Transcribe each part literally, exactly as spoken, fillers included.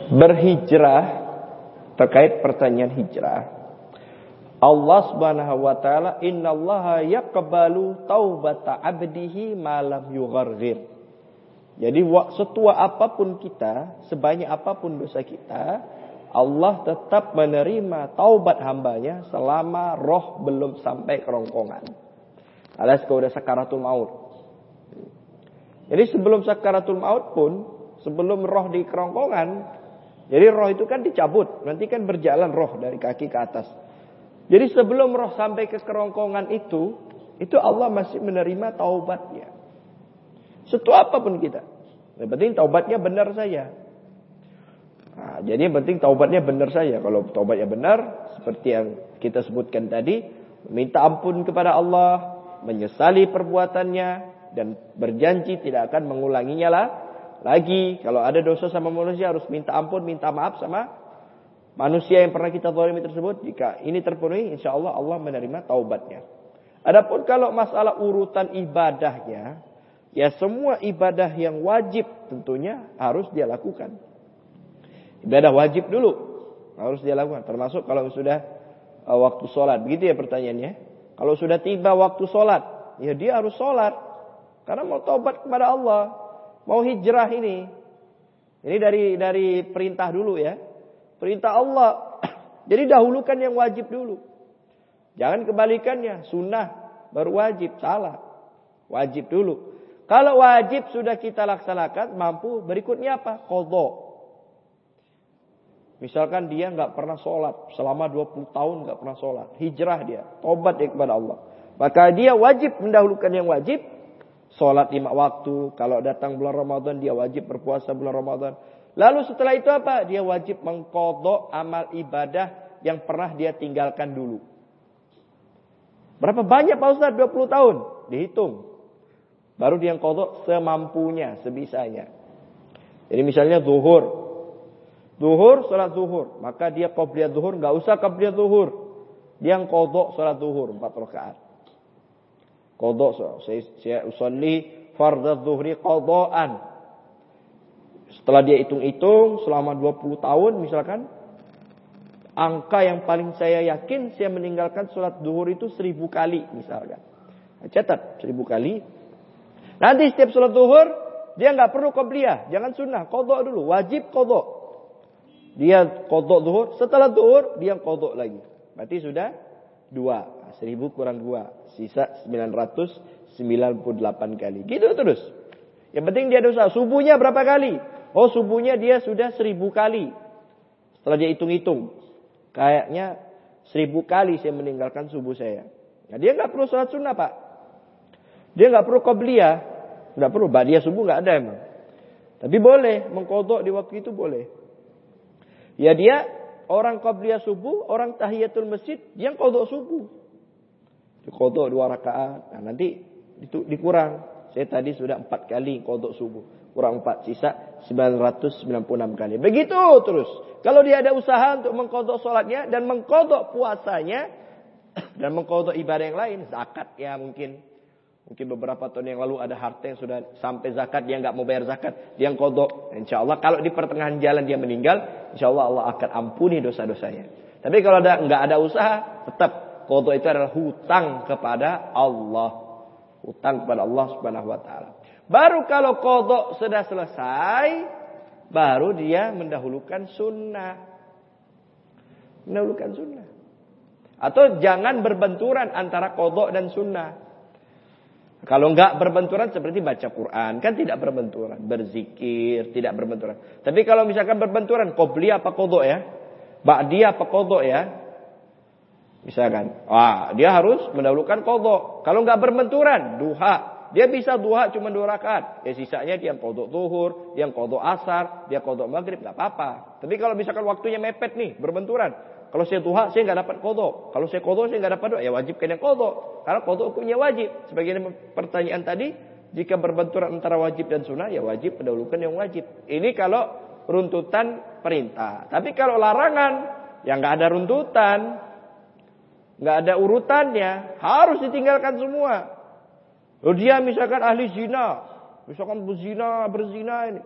berhijrah, terkait pertanyaan hijrah, Allah Subhanahu wa taala, innallaha yaqbalu taubata 'abdihi ma lam yugharghir. Jadi setua apapun kita, sebanyak apapun dosa kita, Allah tetap menerima taubat hambanya selama roh belum sampai kerongkongan. Alias kalau udah sakaratul maut. Jadi sebelum sakaratul maut pun, sebelum roh di kerongkongan, jadi roh itu kan dicabut, nanti kan berjalan roh dari kaki ke atas. Jadi sebelum roh sampai ke kerongkongan itu, itu Allah masih menerima taubatnya. Setua apapun kita. Yang penting taubatnya benar saja. Nah, jadi yang penting taubatnya benar saja. Kalau taubatnya benar, seperti yang kita sebutkan tadi, minta ampun kepada Allah, menyesali perbuatannya, dan berjanji tidak akan mengulanginya lah lagi. Kalau ada dosa sama manusia harus minta ampun, minta maaf sama manusia yang pernah kita zalimi tersebut. Jika ini terpenuhi, insya Allah Allah menerima taubatnya. Adapun kalau masalah urutan ibadahnya, ya semua ibadah yang wajib tentunya harus dia lakukan. Ibadah wajib dulu harus dia lakukan. Termasuk kalau sudah uh, waktu sholat. Begitu ya pertanyaannya. Kalau sudah tiba waktu sholat, ya dia harus sholat. Karena mau taubat kepada Allah. Mau hijrah ini. Ini dari dari perintah dulu ya. Perintah Allah. Jadi dahulukan yang wajib dulu. Jangan kebalikannya. Sunnah baru wajib. Salah. Wajib dulu. Kalau wajib sudah kita laksanakan, mampu, berikutnya apa? Qadha. Misalkan dia nggak pernah sholat. Selama dua puluh tahun nggak pernah sholat. Hijrah dia. Tobat dia kepada Allah. Maka dia wajib mendahulukan yang wajib. Sholat lima waktu. Kalau datang bulan Ramadan dia wajib berpuasa bulan Ramadan. Lalu setelah itu apa? Dia wajib mengqadha amal ibadah yang pernah dia tinggalkan dulu. Berapa banyak Pak Ustaz? dua puluh tahun. Dihitung. Baru dia qadha semampunya, sebisanya. Jadi misalnya zuhur. Zuhur, sholat zuhur. Maka dia qabliyah zuhur, nggak usah qabliyah zuhur. Dia qadha sholat zuhur empat rakaat. Qadha, saya, saya usolli fardhu zuhri qadhaan. Setelah dia hitung-hitung selama dua puluh tahun misalkan, angka yang paling saya yakin saya meninggalkan sholat zuhur itu seribu kali misalkan. Nah, catat seribu kali. Nanti setiap sholat zuhur dia nggak perlu qabliyah, jangan sunnah, qadha dulu, wajib qadha. Dia qadha zuhur, setelah zuhur dia qadha lagi. Berarti sudah dua, seribu kurang dua, sisa sembilan ratus sembilan puluh delapan kali. Gitu terus. Yang penting dia dosa. Subuhnya berapa kali? Oh subuhnya dia sudah seribu kali. Setelah dia hitung-hitung, kayaknya seribu kali saya meninggalkan subuh saya. Nah, dia nggak perlu sholat sunnah Pak. Dia nggak perlu qabliyah, nggak perlu. Ba'diyah subuh nggak ada emang. Tapi boleh mengqadha di waktu itu boleh. Ya dia orang qabliyah subuh, orang tahiyatul masjid, dia qadha subuh. Qadha dua rakaat. Nah, nanti itu dikurang. Saya tadi sudah empat kali qadha subuh. Kurang empat, sisa sembilan ratus sembilan puluh enam kali. Begitu terus. Kalau dia ada usaha untuk mengqadha salatnya dan mengqadha puasanya dan mengqadha ibadah yang lain, zakat ya mungkin. Mungkin beberapa tahun yang lalu ada harta yang sudah sampai zakat, dia nggak mau bayar zakat, dia qadha. Insya Allah kalau di pertengahan jalan dia meninggal, insya Allah Allah akan ampuni dosa-dosanya. Tapi kalau ada nggak ada usaha, tetap qadha itu adalah hutang kepada Allah, hutang kepada Allah Subhanahu Wa Taala. Baru kalau qadha sudah selesai, baru dia mendahulukan sunnah, mendahulukan sunnah. Atau jangan berbenturan antara qadha dan sunnah. Kalau enggak berbenturan seperti baca Quran, kan tidak berbenturan. Berzikir, tidak berbenturan. Tapi kalau misalkan berbenturan, qabliyah apa qadha ya? Ba'diyah apa qadha ya? Misalkan, wah dia harus mendahulukan qadha. Kalau enggak berbenturan, duha. Dia bisa duha cuma dua rakaat. Ya sisanya dia qadha zuhur, dia qadha asar, dia qadha maghrib, enggak apa-apa. Tapi kalau misalkan waktunya mepet nih, berbenturan. Kalau saya duha, saya nggak dapat qadha. Kalau saya qadha, saya nggak dapat doa. Ya wajib kena qadha. Karena qadha hukumnya wajib. Sebagian pertanyaan tadi, jika berbenturan antara wajib dan sunnah, ya wajib mendahulukan yang wajib. Ini kalau runtutan perintah. Tapi kalau larangan, ya nggak ada runtutan, nggak ada urutannya, harus ditinggalkan semua. Loh dia misalkan ahli zina, misalkan berzina, berzina ini.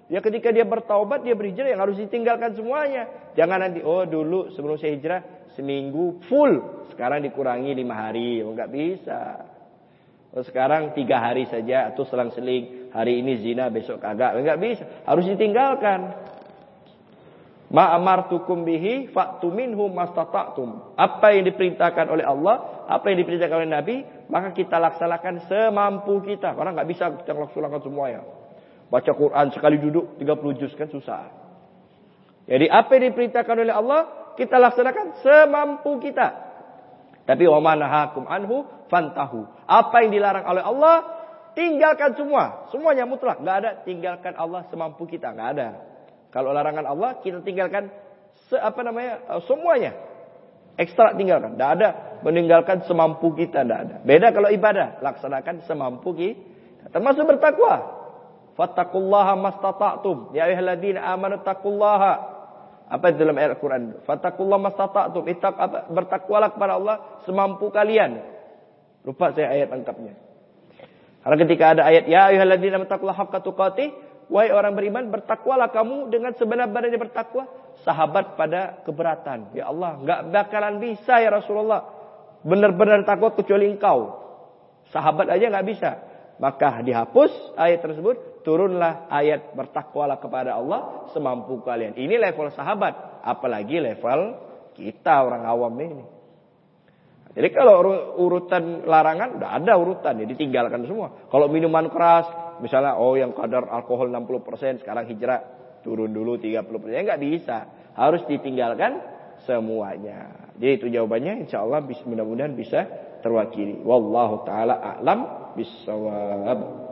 Ya ketika dia bertaubat, dia berhijrah, yang harus ditinggalkan semuanya. Jangan nanti, oh dulu sebelum saya hijrah, seminggu full. Sekarang dikurangi lima hari. Oh nggak bisa. Oh, sekarang tiga hari saja, atau selang-seling. Hari ini zina, besok kagak. Nggak bisa. Harus ditinggalkan. Ma amartukum bihi fa'tu minhu mastata'tum. Apa yang diperintahkan oleh Allah, apa yang diperintahkan oleh Nabi, maka kita laksanakan semampu kita. Karena nggak bisa kita laksanakan semuanya. Baca Quran sekali duduk tiga puluh juz kan susah. Jadi apa yang diperintahkan oleh Allah, kita laksanakan semampu kita. Tapi wa ma nahakum anhu fantahu. Apa yang dilarang oleh Allah, tinggalkan semua. Semuanya mutlak, nggak ada tinggalkan Allah semampu kita, nggak ada. Kalau larangan Allah, kita tinggalkan se apa namanya semuanya. Ekstra tinggalkan. Tidak ada meninggalkan semampu kita. Tidak ada. Beda kalau ibadah. Laksanakan semampu kita. Termasuk bertakwa. Fattaqullaha mastata'tum. Ya ayyuhalladzina amanu taqullaha. Apa itu dalam ayat Al-Quran? Fattaqullaha mastata'tum. Bertakwalah kepada Allah semampu kalian. Lupa saya ayat lengkapnya. Karena ketika ada ayat. Ya ayyuhalladzina amanu taqullaha haqqa tuqatih. Wahai orang beriman, bertakwalah kamu dengan sebenar-benarnya bertakwa. Sahabat pada keberatan. Ya Allah, enggak bakalan bisa ya Rasulullah. Benar-benar takwa kecuali engkau. Sahabat aja enggak bisa. Maka dihapus ayat tersebut. Turunlah ayat bertakwalah kepada Allah semampu kalian. Ini level sahabat. Apalagi level kita orang awam ini. Jadi kalau urutan larangan, udah ada urutan. Ya ditinggalkan semua. Kalau minuman keras. Misalnya, oh yang kadar alkohol enam puluh persen, sekarang hijrah turun dulu tiga puluh persen. Enggak bisa. Harus ditinggalkan semuanya. Jadi itu jawabannya. InsyaAllah mudah-mudahan bisa terwakili. Wallahu ta'ala a'lam bissawab.